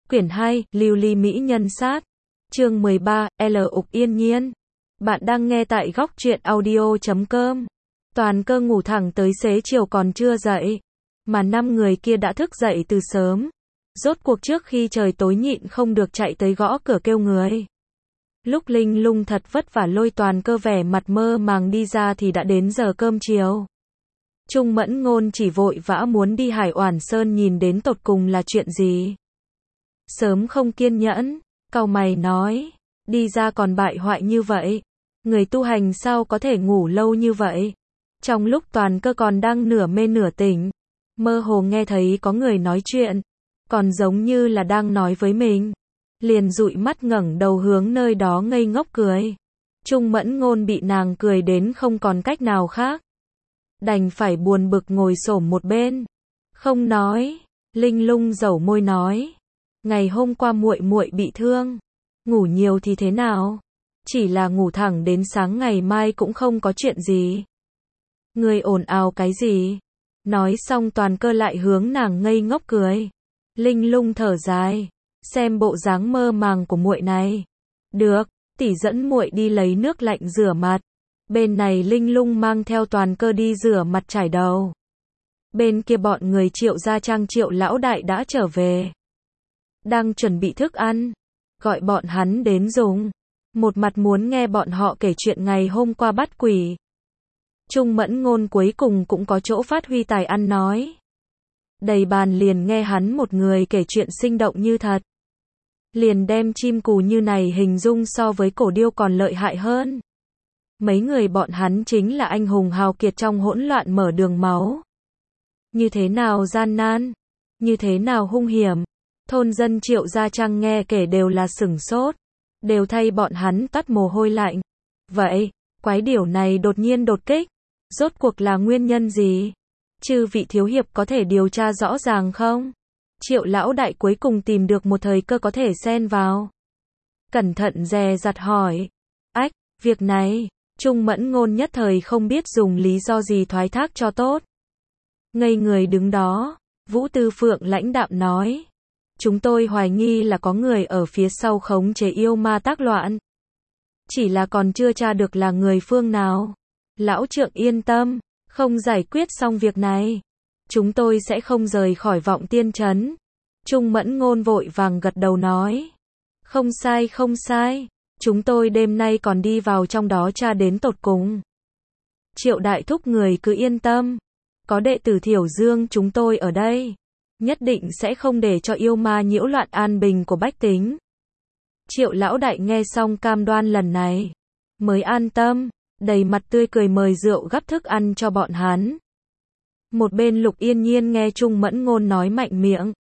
Quyển 2, Lưu ly mỹ nhân sát. Chương 13, L ục yên nhiên. Bạn đang nghe tại góc truyện audio.com. Toàn Cơ ngủ thẳng tới xế chiều còn chưa dậy. Mà 5 người kia đã thức dậy từ sớm. Rốt cuộc trước khi trời tối nhịn không được chạy tới gõ cửa kêu người. Lúc Linh Lung thật vất vả lôi Toàn Cơ vẻ mặt mơ màng đi ra thì đã đến giờ cơm chiều. Trung Mẫn Ngôn chỉ vội vã muốn đi Hải Oản Sơn nhìn đến tột cùng là chuyện gì. Sớm không kiên nhẫn, cau mày nói, đi ra còn bại hoại như vậy. Người tu hành sao có thể ngủ lâu như vậy? Trong lúc Toàn Cơ còn đang nửa mê nửa tỉnh, mơ hồ nghe thấy có người nói chuyện, còn giống như là đang nói với mình. Liền dụi mắt ngẩng đầu hướng nơi đó ngây ngốc cười. Trung Mẫn Ngôn bị nàng cười đến không còn cách nào khác. Đành phải buồn bực ngồi xổm một bên. Không nói. Linh Lung dẩu môi nói. Ngày hôm qua muội muội bị thương. Ngủ nhiều thì thế nào? Chỉ là ngủ thẳng đến sáng ngày mai cũng không có chuyện gì. Ngươi ồn ào cái gì? Nói xong Toàn Cơ lại hướng nàng ngây ngốc cười. Linh Lung thở dài. Xem bộ dáng mơ màng của muội này. Được, tỷ dẫn muội đi lấy nước lạnh rửa mặt. Bên này Linh Lung mang theo Toàn Cơ đi rửa mặt chải đầu. Bên kia bọn người Triệu gia trang Triệu lão đại đã trở về. Đang chuẩn bị thức ăn. Gọi bọn hắn đến dùng. Một mặt muốn nghe bọn họ kể chuyện ngày hôm qua bắt quỷ. Trung Mẫn Ngôn cuối cùng cũng có chỗ phát huy tài ăn nói. Đầy bàn liền nghe hắn một người kể chuyện sinh động như thật. Liền đem chim cù như này hình dung so với cổ điêu còn lợi hại hơn. Mấy người bọn hắn chính là anh hùng hào kiệt trong hỗn loạn mở đường máu. Như thế nào gian nan, như thế nào hung hiểm. Thôn dân Triệu gia trang nghe kể đều là sửng sốt, đều thay bọn hắn toát mồ hôi lạnh. Vậy, quái điểu này đột nhiên đột kích, rốt cuộc là nguyên nhân gì? Chư vị thiếu hiệp có thể điều tra rõ ràng không? Triệu lão đại cuối cùng tìm được một thời cơ có thể xen vào. Cẩn thận dè dặt hỏi. Ách, việc này, Trung Mẫn Ngôn nhất thời không biết dùng lý do gì thoái thác cho tốt. Ngây người đứng đó, Vũ Tư Phượng lãnh đạm nói. Chúng tôi hoài nghi là có người ở phía sau khống chế yêu ma tác loạn. Chỉ là còn chưa tra được là người phương nào. Lão trượng yên tâm, không giải quyết xong việc này, chúng tôi sẽ không rời khỏi Vọng Tiên Trấn. Trung Mẫn Ngôn vội vàng gật đầu nói. Không sai không sai, chúng tôi đêm nay còn đi vào trong đó tra đến tột cùng. Triệu đại thúc người cứ yên tâm, có đệ tử Thiểu Dương chúng tôi ở đây, nhất định sẽ không để cho yêu ma nhiễu loạn an bình của bách tính. Triệu lão đại nghe xong cam đoan lần này, mới an tâm, đầy mặt tươi cười mời rượu gắp thức ăn cho bọn hắn. Một bên Lục Yên Nhiên nghe Trung Mẫn Ngôn nói mạnh miệng,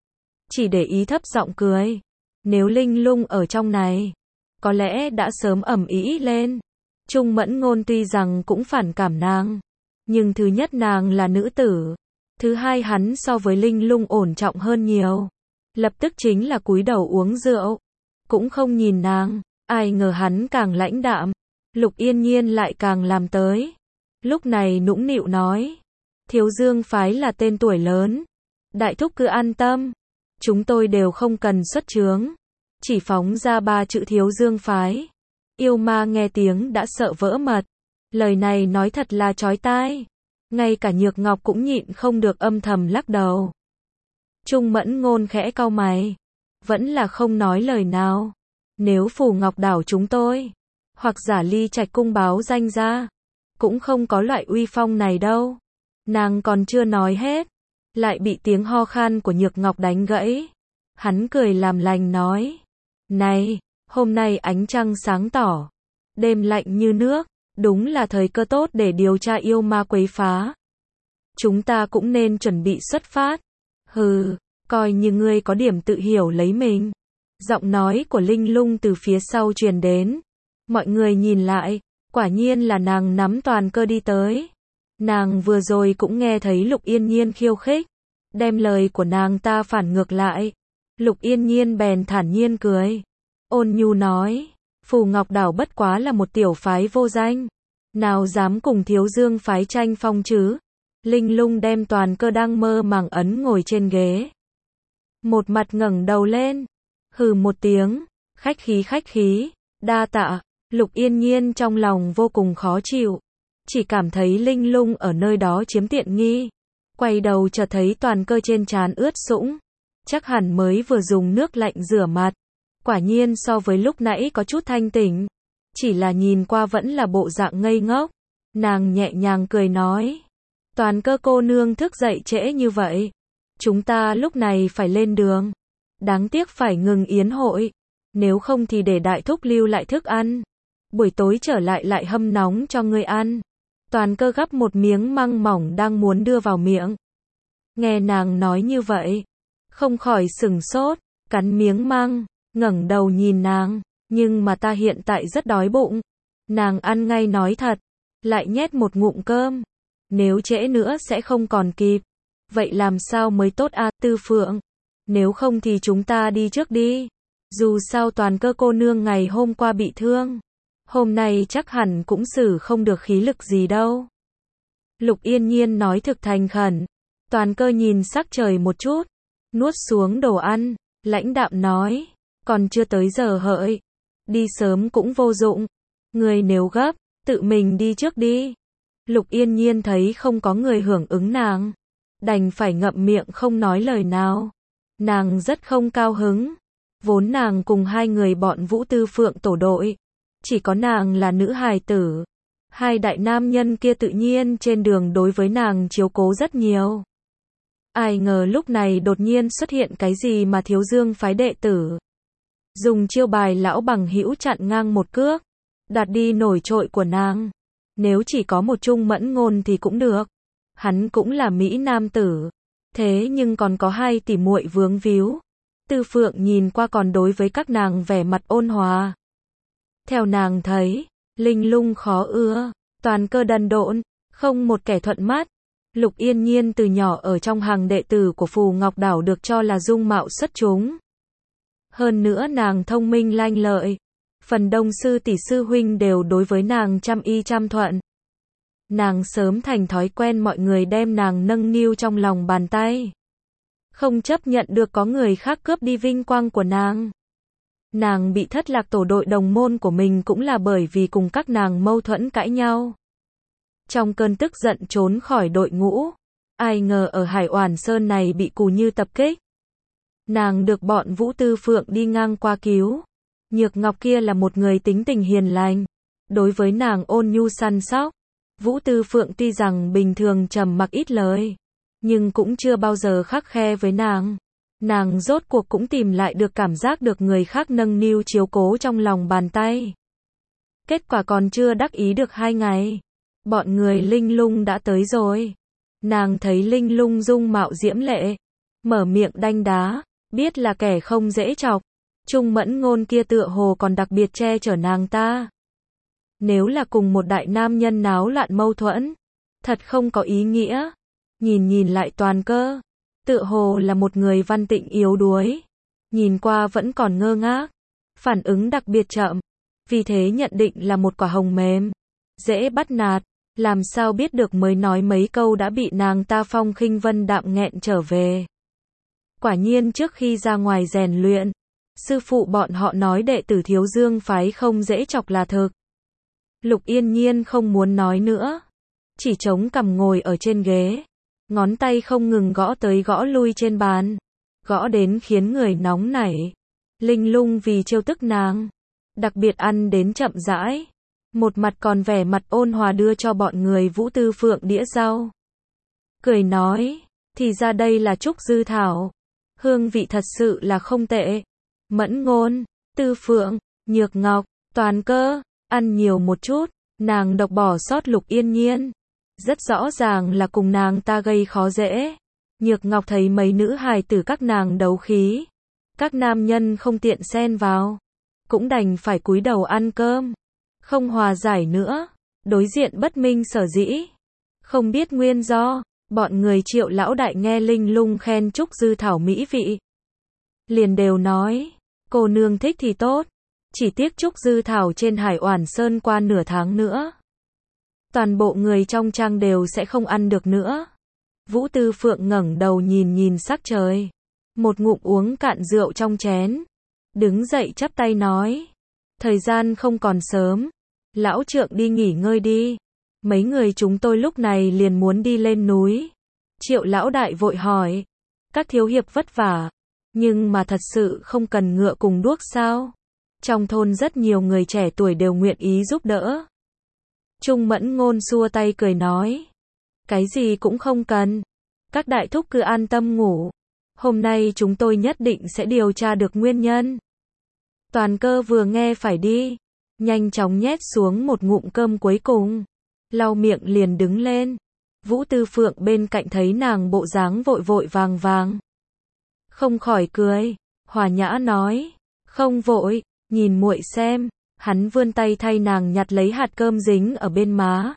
chỉ để ý thấp giọng cười. Nếu Linh Lung ở trong này, có lẽ đã sớm ầm ĩ lên. Trung Mẫn Ngôn tuy rằng cũng phản cảm nàng, nhưng thứ nhất nàng là nữ tử, thứ hai hắn so với Linh Lung ổn trọng hơn nhiều. Lập tức chính là cúi đầu uống rượu, cũng không nhìn nàng. Ai ngờ hắn càng lãnh đạm, Lục Yên Nhiên lại càng làm tới. Lúc này nũng nịu nói, Thiếu Dương phái là tên tuổi lớn, đại thúc cứ an tâm, chúng tôi đều không cần xuất chướng, chỉ phóng ra 3 chữ Thiếu Dương phái. Yêu ma nghe tiếng đã sợ vỡ mật, lời này nói thật là chói tai, ngay cả Nhược Ngọc cũng nhịn không được âm thầm lắc đầu. Trung Mẫn Ngôn khẽ cau mày, vẫn là không nói lời nào. Nếu Phù Ngọc đảo chúng tôi, hoặc giả Ly Trạch cung báo danh ra, cũng không có loại uy phong này đâu. Nàng còn chưa nói hết, lại bị tiếng ho khan của Nhược Ngọc đánh gãy. Hắn cười làm lành nói, này, hôm nay ánh trăng sáng tỏ, đêm lạnh như nước, đúng là thời cơ tốt để điều tra yêu ma quấy phá. Chúng ta cũng nên chuẩn bị xuất phát. Hừ, coi như ngươi có điểm tự hiểu lấy mình. Giọng nói của Linh Lung từ phía sau truyền đến. Mọi người nhìn lại, quả nhiên là nàng nắm Toàn Cơ đi tới. Nàng vừa rồi cũng nghe thấy Lục Yên Nhiên khiêu khích, đem lời của nàng ta phản ngược lại. Lục Yên Nhiên bèn thản nhiên cười, ôn nhu nói, Phù Ngọc đảo bất quá là một tiểu phái vô danh, nào dám cùng Thiếu Dương phái tranh phong chứ. Linh Lung đem Toàn Cơ đang mơ màng ấn ngồi trên ghế. một mặt ngẩng đầu lên, hừ một tiếng, khách khí, đa tạ. Lục Yên Nhiên trong lòng vô cùng khó chịu, chỉ cảm thấy Linh Lung ở nơi đó chiếm tiện nghi. Quay đầu chợt thấy Toàn Cơ trên trán ướt sũng, chắc hẳn mới vừa dùng nước lạnh rửa mặt. Quả nhiên so với lúc nãy có chút thanh tỉnh, chỉ là nhìn qua vẫn là bộ dạng ngây ngốc. Nàng nhẹ nhàng cười nói, Toàn Cơ cô nương thức dậy trễ như vậy, chúng ta lúc này phải lên đường. Đáng tiếc phải ngừng yến hội, nếu không thì để đại thúc lưu lại thức ăn, buổi tối trở lại hâm nóng cho ngươi ăn. Toàn Cơ gắp một miếng măng mỏng đang muốn đưa vào miệng. Nghe nàng nói như vậy, không khỏi sửng sốt, cắn miếng măng, ngẩng đầu nhìn nàng, nhưng mà ta hiện tại rất đói bụng. Nàng ăn ngay nói thật, lại nhét một ngụm cơm. Nếu trễ nữa sẽ không còn kịp. Vậy làm sao mới tốt à, Tư Phượng? Nếu không thì chúng ta đi trước đi. Dù sao Toàn Cơ cô nương ngày hôm qua bị thương, hôm nay chắc hẳn cũng xử không được khí lực gì đâu. Lục Yên Nhiên nói thực thành khẩn. Toàn Cơ nhìn sắc trời một chút, nuốt xuống đồ ăn, lãnh đạm nói, còn chưa tới giờ hợi, đi sớm cũng vô dụng. Người nếu gấp, tự mình đi trước đi. Lục Yên Nhiên thấy không có người hưởng ứng nàng, đành phải ngậm miệng không nói lời nào. Nàng rất không cao hứng, vốn nàng cùng hai người bọn Vũ Tư Phượng tổ đội, chỉ có nàng là nữ hài tử. Hai đại nam nhân kia tự nhiên trên đường đối với nàng chiếu cố rất nhiều. Ai ngờ lúc này đột nhiên xuất hiện cái gì mà Thiếu Dương phái đệ tử. Dùng chiêu bài lão bằng hữu chặn ngang một cước, đạt đi nổi trội của nàng. Nếu chỉ có một Trung Mẫn Ngôn thì cũng được. Hắn cũng là mỹ nam tử. Thế nhưng còn có hai tỷ muội vướng víu. Tư Phượng nhìn qua còn đối với các nàng vẻ mặt ôn hòa. Theo nàng thấy, Linh Lung khó ưa, Toàn Cơ đần độn, không một kẻ thuận mắt. Lục Yên Nhiên từ nhỏ ở trong hàng đệ tử của Phù Ngọc Đảo được cho là dung mạo xuất chúng. Hơn nữa nàng thông minh lanh lợi. Phần đông sư tỷ sư huynh đều đối với nàng trăm y trăm thuận. Nàng sớm thành thói quen mọi người đem nàng nâng niu trong lòng bàn tay. Không chấp nhận được có người khác cướp đi vinh quang của nàng. Nàng bị thất lạc tổ đội đồng môn của mình cũng là bởi vì cùng các nàng mâu thuẫn cãi nhau. Trong cơn tức giận trốn khỏi đội ngũ, ai ngờ ở Hải Oản Sơn này bị Cù Như tập kích. Nàng được bọn Vũ Tư Phượng đi ngang qua cứu. Nhược Ngọc kia là một người tính tình hiền lành, đối với nàng ôn nhu săn sóc. Vũ Tư Phượng tuy rằng bình thường trầm mặc ít lời, nhưng cũng chưa bao giờ khắt khe với nàng. Nàng rốt cuộc cũng tìm lại được cảm giác được người khác nâng niu chiếu cố trong lòng bàn tay. Kết quả còn chưa đắc ý được 2 ngày, bọn người Linh Lung đã tới rồi. Nàng thấy Linh Lung dung mạo diễm lệ, mở miệng đanh đá, biết là kẻ không dễ chọc. Trung Mẫn Ngôn kia tựa hồ còn đặc biệt che chở nàng ta. Nếu là cùng một đại nam nhân náo loạn mâu thuẫn, thật không có ý nghĩa. Nhìn lại Toàn Cơ, tựa hồ là một người văn tịnh yếu đuối, nhìn qua vẫn còn ngơ ngác, phản ứng đặc biệt chậm, vì thế nhận định là một quả hồng mềm, dễ bắt nạt. Làm sao biết được mới nói mấy câu đã bị nàng ta phong khinh vân đạm nghẹn trở về. Quả nhiên trước khi ra ngoài rèn luyện, sư phụ bọn họ nói đệ tử Thiếu Dương phái không dễ chọc là thực. Lục Yên Nhiên không muốn nói nữa, chỉ chống cằm ngồi ở trên ghế, ngón tay không ngừng gõ tới gõ lui trên bàn, gõ đến khiến người nóng nảy. Linh Lung vì trêu tức nàng, đặc biệt ăn đến chậm rãi, một mặt còn vẻ mặt ôn hòa đưa cho bọn người Vũ Tư Phượng đĩa rau. Cười nói, thì ra đây là trúc dư thảo, hương vị thật sự là không tệ. Mẫn Ngôn, Tư Phượng, Nhược Ngọc, Toàn Cơ, ăn nhiều một chút. Nàng độc bỏ sót Lục Yên Nhiên, rất rõ ràng là cùng nàng ta gây khó dễ. Nhược Ngọc thấy mấy nữ hài tử các nàng đấu khí, các nam nhân không tiện xen vào, cũng đành phải cúi đầu ăn cơm, không hòa giải nữa. Đối diện bất minh sở dĩ, không biết nguyên do. Bọn người Triệu lão đại nghe Linh Lung khen trúc dư thảo mỹ vị, liền đều nói, cô nương thích thì tốt, chỉ tiếc trúc dư thảo trên Hải Oản Sơn qua nửa tháng nữa, toàn bộ người trong trang đều sẽ không ăn được nữa. Vũ Tư Phượng ngẩng đầu nhìn sắc trời, một ngụm uống cạn rượu trong chén. Đứng dậy chắp tay nói. Thời gian không còn sớm. Lão trượng đi nghỉ ngơi đi. Mấy người chúng tôi lúc này liền muốn đi lên núi. Triệu lão đại vội hỏi. Các thiếu hiệp vất vả. Nhưng mà thật sự không cần ngựa cùng đuốc sao? Trong thôn rất nhiều người trẻ tuổi đều nguyện ý giúp đỡ. Trung Mẫn Ngôn xua tay cười nói. Cái gì cũng không cần. Các đại thúc cứ an tâm ngủ. Hôm nay chúng tôi nhất định sẽ điều tra được nguyên nhân. Toàn Cơ vừa nghe phải đi. Nhanh chóng nhét xuống một ngụm cơm cuối cùng. Lau miệng liền đứng lên. Vũ Tư Phượng bên cạnh thấy nàng bộ dáng vội vội vàng vàng. Không khỏi cười. Hòa nhã nói. Không vội, nhìn muội xem. Hắn vươn tay thay nàng nhặt lấy hạt cơm dính ở bên má.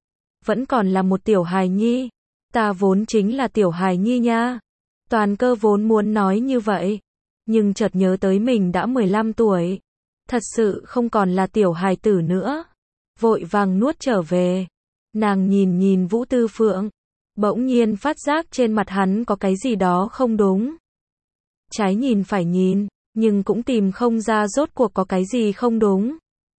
Vẫn còn là một tiểu hài nhi. Ta vốn chính là tiểu hài nhi nha. Toàn Cơ vốn muốn nói như vậy. Nhưng chợt nhớ tới mình đã 15 tuổi. Thật sự không còn là tiểu hài tử nữa. Vội vàng nuốt trở về. Nàng nhìn Vũ Tư Phượng. Bỗng nhiên phát giác trên mặt hắn có cái gì đó không đúng. Trái nhìn phải nhìn, nhưng cũng tìm không ra rốt cuộc có cái gì không đúng.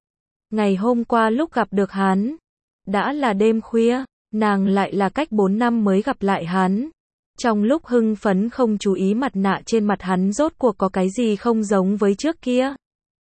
Ngày hôm qua lúc gặp được hắn, đã là đêm khuya, nàng lại là cách 4 năm mới gặp lại hắn. Trong lúc hưng phấn không chú ý mặt nạ trên mặt hắn rốt cuộc có cái gì không giống với trước kia.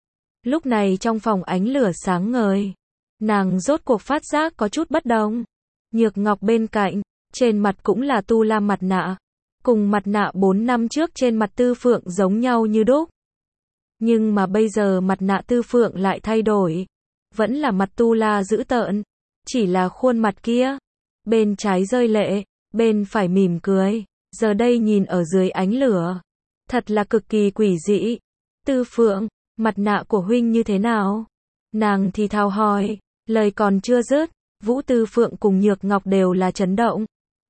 Lúc này trong phòng ánh lửa sáng ngời, nàng rốt cuộc phát giác có chút bất đồng. Nhược Ngọc bên cạnh, trên mặt cũng là tu la mặt nạ, cùng mặt nạ 4 năm trước trên mặt Tư Phượng giống nhau như đúc. Nhưng mà bây giờ mặt nạ Tư Phượng lại thay đổi, vẫn là mặt tu la dữ tợn, chỉ là khuôn mặt kia, bên trái rơi lệ, bên phải mỉm cười, giờ đây nhìn ở dưới ánh lửa, thật là cực kỳ quỷ dị. Tư Phượng, mặt nạ của huynh như thế nào? Nàng thì thào hỏi, lời còn chưa dứt, Vũ Tư Phượng cùng Nhược Ngọc đều là chấn động.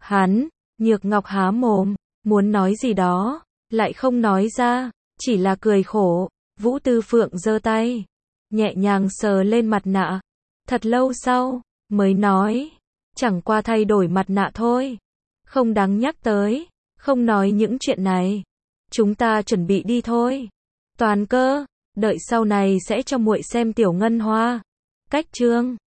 Nhược Ngọc há mồm, muốn nói gì đó, lại không nói ra, chỉ là cười khổ. Vũ Tư Phượng giơ tay, nhẹ nhàng sờ lên mặt nạ. Thật lâu sau, mới nói, chẳng qua thay đổi mặt nạ thôi. Không đáng nhắc tới, không nói những chuyện này. Chúng ta chuẩn bị đi thôi. Toàn Cơ, đợi sau này sẽ cho muội xem Tiểu Ngân Hoa. Cách chương